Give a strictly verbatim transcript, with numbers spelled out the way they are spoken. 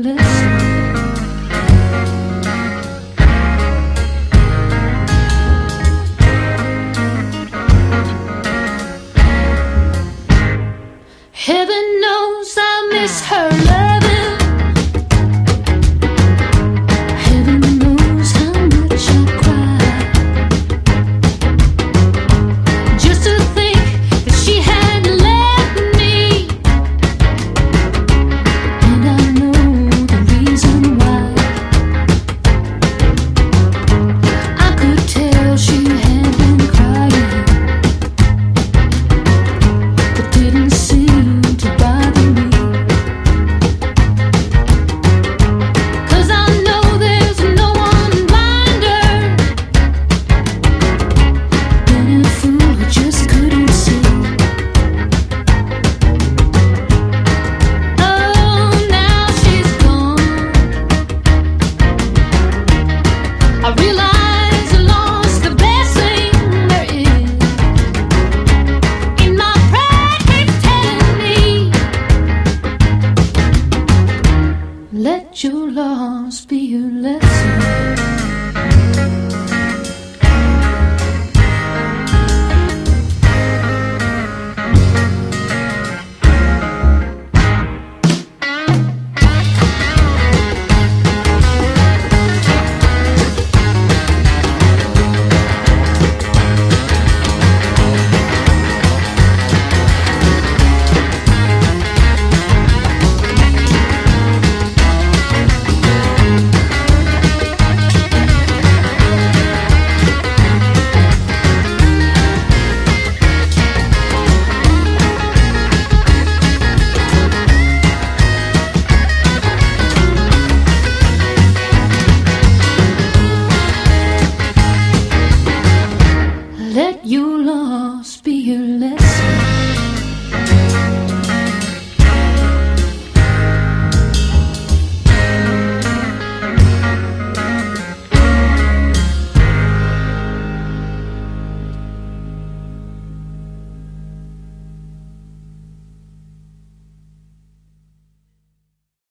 lesson. Heaven knows I miss her loving. Heaven knows how much I cry just to think that she had left me. And I know the reason why. I could tell she had been crying, but didn't seem to bother me. 'Cause I know there's no one blinder than a fool who just couldn't see. Oh, now she's gone. I realize I lost the best thing there is. In my pride keeps telling me, let your loss be your lesson.